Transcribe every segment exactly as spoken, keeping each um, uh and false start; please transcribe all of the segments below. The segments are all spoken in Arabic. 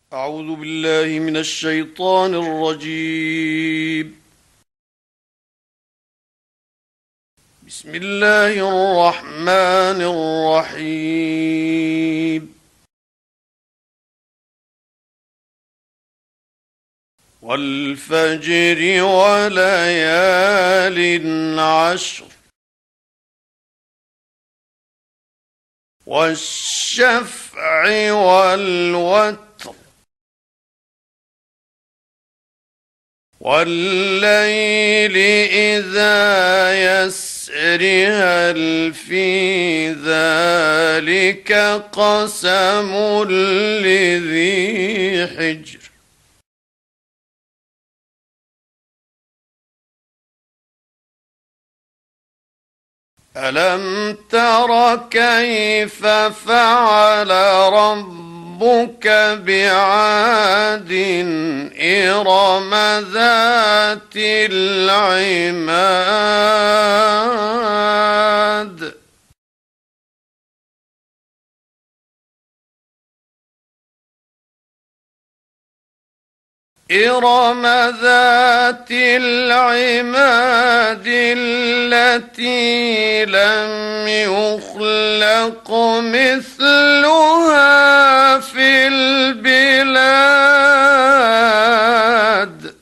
أعوذ بالله من الشيطان الرجيم. بسم الله الرحمن الرحيم. والفجر وليال عشر والشفع والوتر والليل إذا يسر هل في ذلك قسم لذي حجر ألم تر كيف فعل ربك بعاد إرم ذات العماد إرم ذات العماد التي لم يخلق مثلها في البلاد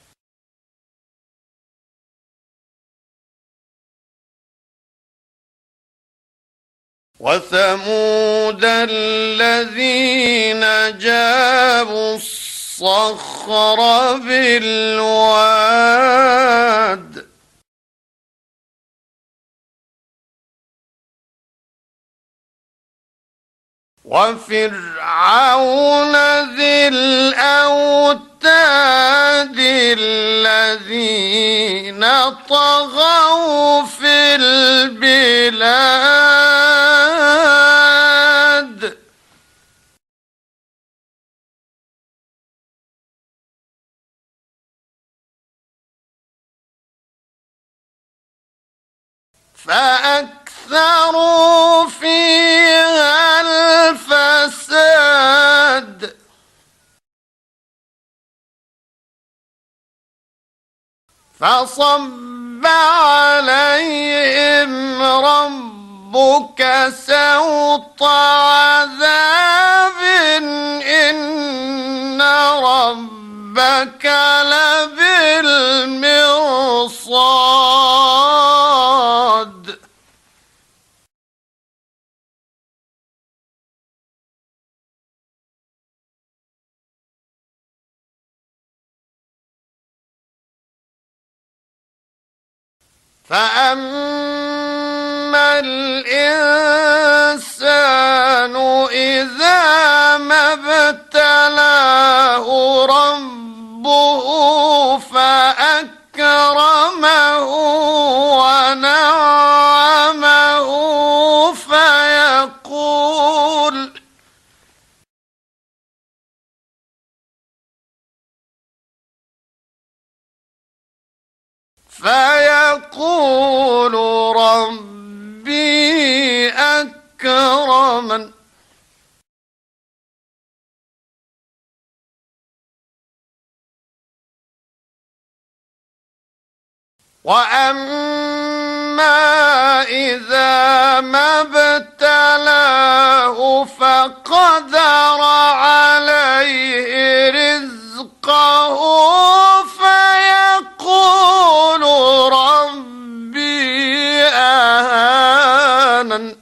وثمود الذين جابوا الصخر بالواد وفرعون ذي الأوتاد الذين طغوا في البلاد فأكثروا فيها الفساد فصب عليهم ربك سوط عذاب إن ربك لبالمرصاد فأما الإنسان إذا ما ابتلاه ربه فأكرمه ونعمه فيقول فيقول ربي أكرمن وأما إذا ما ابتلاه فقدر عليه رزقه فيقول ربي أهانن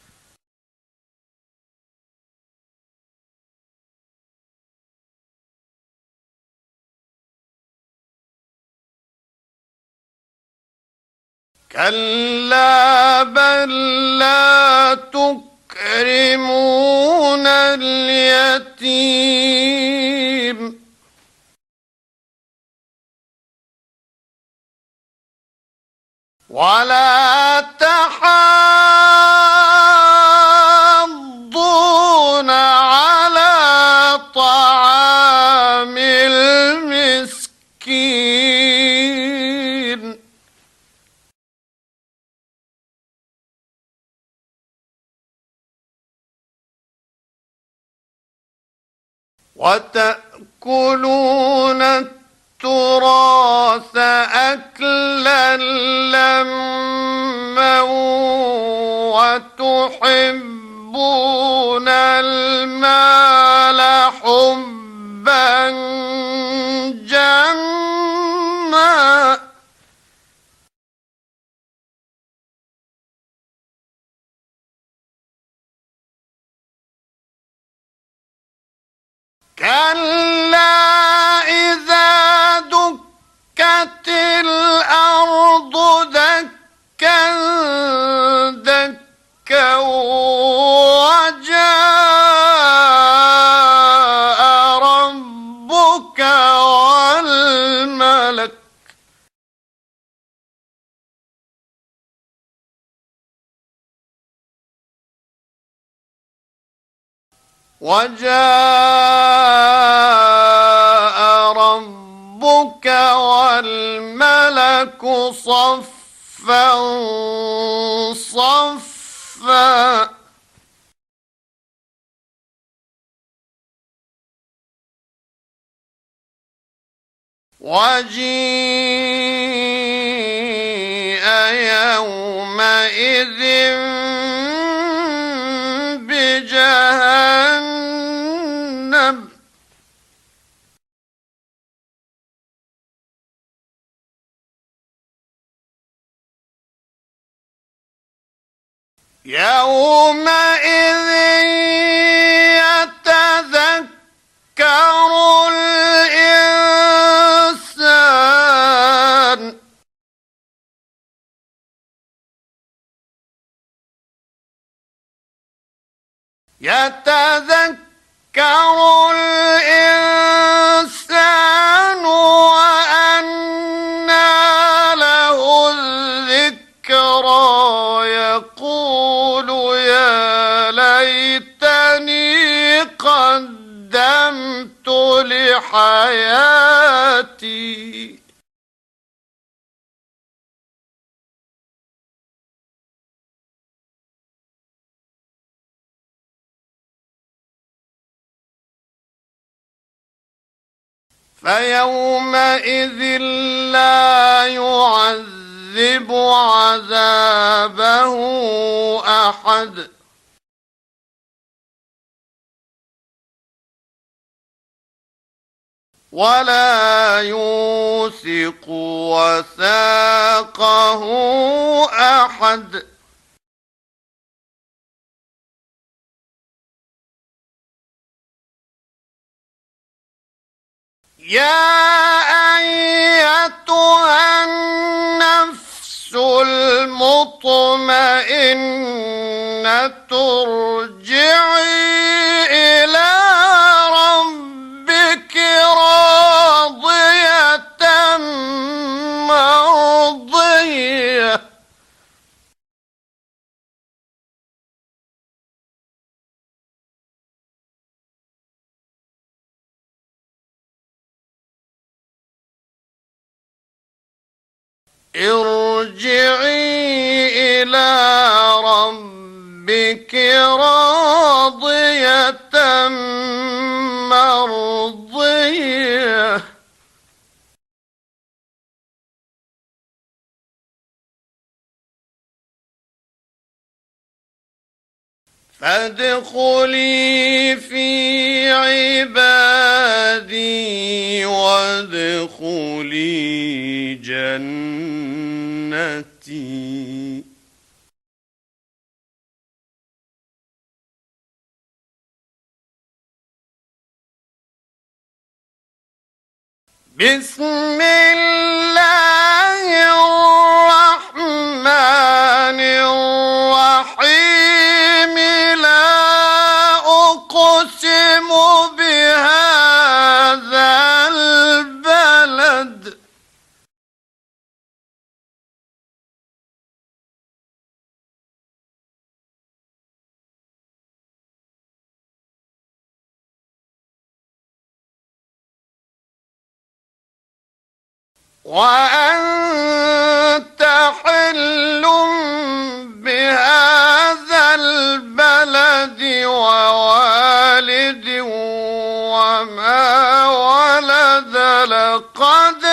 كلا بل لا تكرمون اليتيم ولا تحاضون على طعام المسكين وتأكلون التراث أكلا لما وتحبون المال حبا جما كلا إذا دكت الأرض دكا دكا وجاء ربك والملك وجاء ربك والملك صفا صفا وجيء يومئذ بجهنم يومئذ يتذكر الإنسان يتذكر الإنسان وأنى له الذكرى يقول يا ليتني قدمت لحياتي فيومئذ لا يعذب عذابه أحد ولا يوثق وثاقه أحد يا أيتها النفس المطمئنة ارجعي إلى ربك راضية مرضية ارجعي إلى ربك راضية مرضية فادخلي في عبادي وادخلي جنتي بسم الله الرحمن الرحيم لا أقسم بهذا البلد وأنت حل بهذا البلد ووالد وما ولد لقد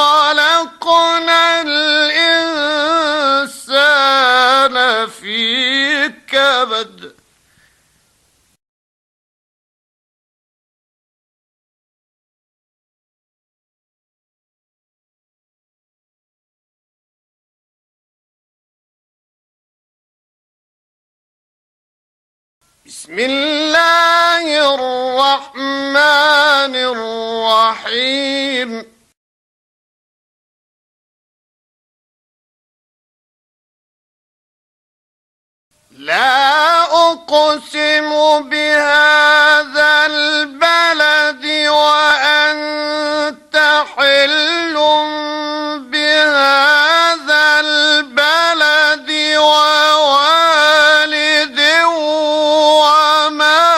خلقنا الإنسان في كبد بسم الله الرحمن الرحيم لا أقسم بهذا البلد وأنت حل بهذا البلد ووالد وما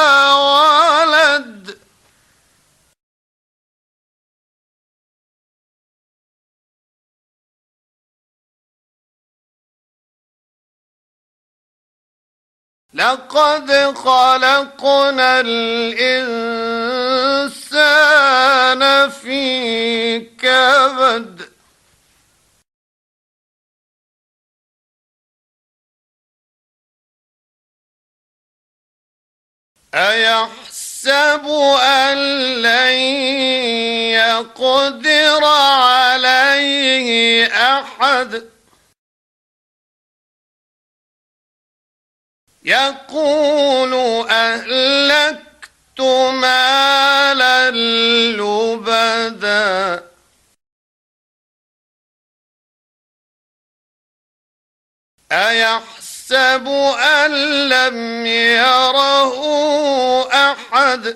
ولد لقد خلقنا الإنسان في كبد أيحسب أن لن يقدر عليه أحد يقول أهلكت مالا لبدا أيحسب أن لم يره أحد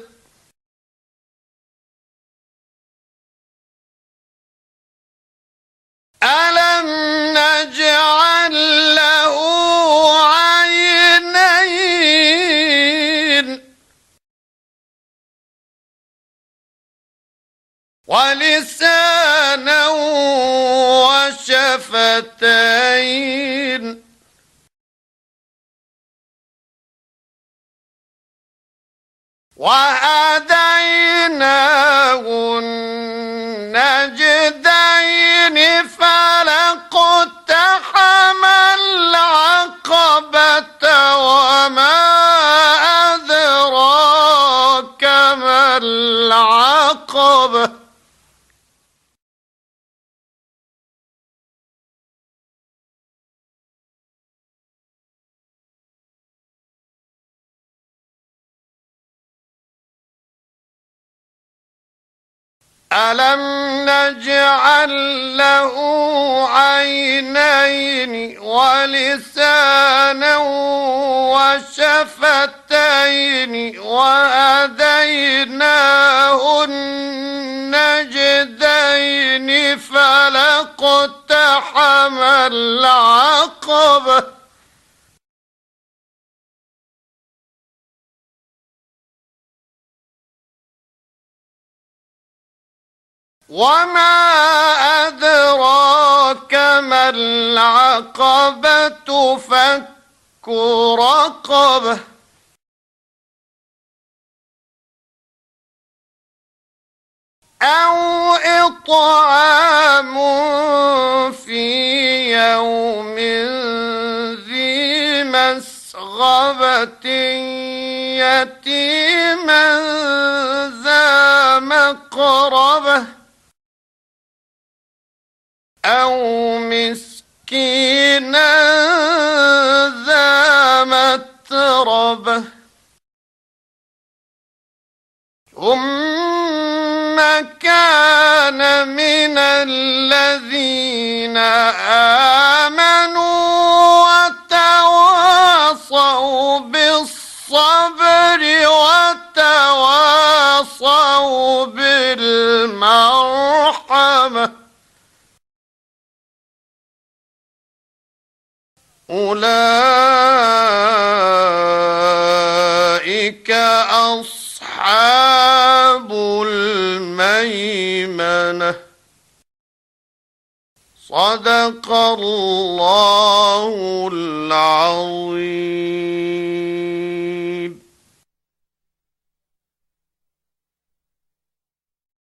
ألم نجعل له عينين ولسانا وشفتين وهديناه النجدين فلاقتحم العقبة وما أدراك ما العقبة ألم نجعل له عينين ولسانا وشفتين وهديناه النجدين فلاقتحم العقبة وما أدراك ما العقبة فك رقبة أو إطعام في يوم ذي مسغبة يتيما ذا مقربة أو مسكينا ذا متربة ثم كان من الذين آمنوا وتواصوا بالصبر وتواصوا بالمرحمة أولئك أصحاب الميمنة صدق الله العظيم.